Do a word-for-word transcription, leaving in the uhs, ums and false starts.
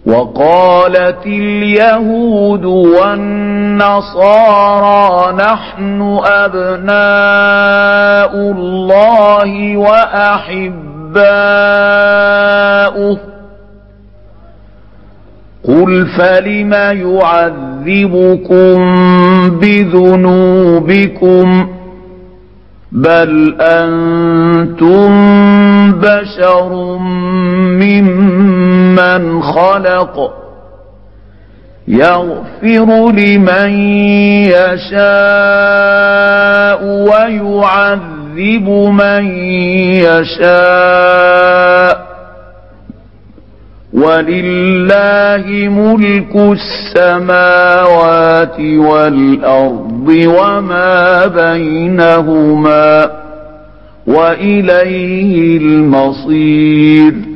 وقالت اليهود والنصارى نحن أبناء الله وأحباؤه قل فلم يعذبكم بذنوبكم بل أنتم بشر ممن خلق يغفر لمن يشاء ويعذب من يشاء ولله ملك السماوات والأرض وما بينهما وإليه المصير.